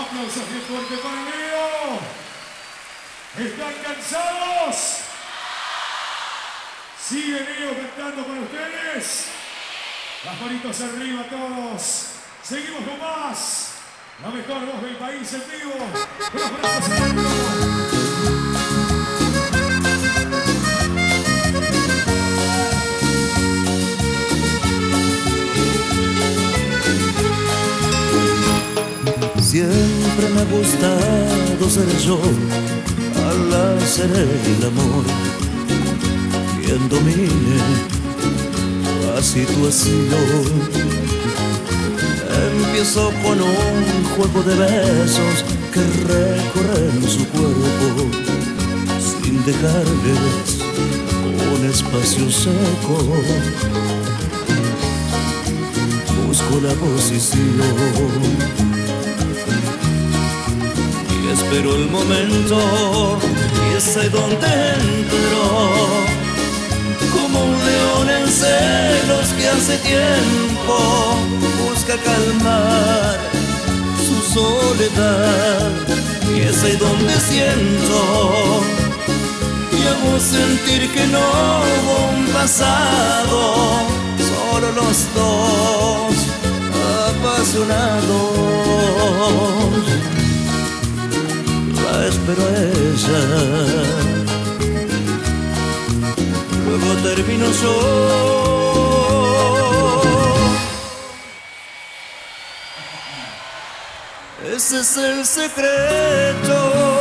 aplausos bien fuerte para Leo. ¿Están cansados? ¿Sigue Leo cantando para ustedes? Las manitos arriba todos. Seguimos con más. La mejor voz del país en vivo. Con los brazos en alto. Siempre me ha gustado ser yo al hacer el amor, quien domine la situación. Empiezo con un juego de besos que recorren su cuerpo sin dejarles un espacio seco. Busco la posición y espero el momento, y es ahí donde entro como un león en celos que hace tiempo busca calmar su soledad. Y es ahí donde siento y hago sentir que no hubo un pasado, solo los dos apasionados. La espero a ella, luego termino yo. Ese es el secreto.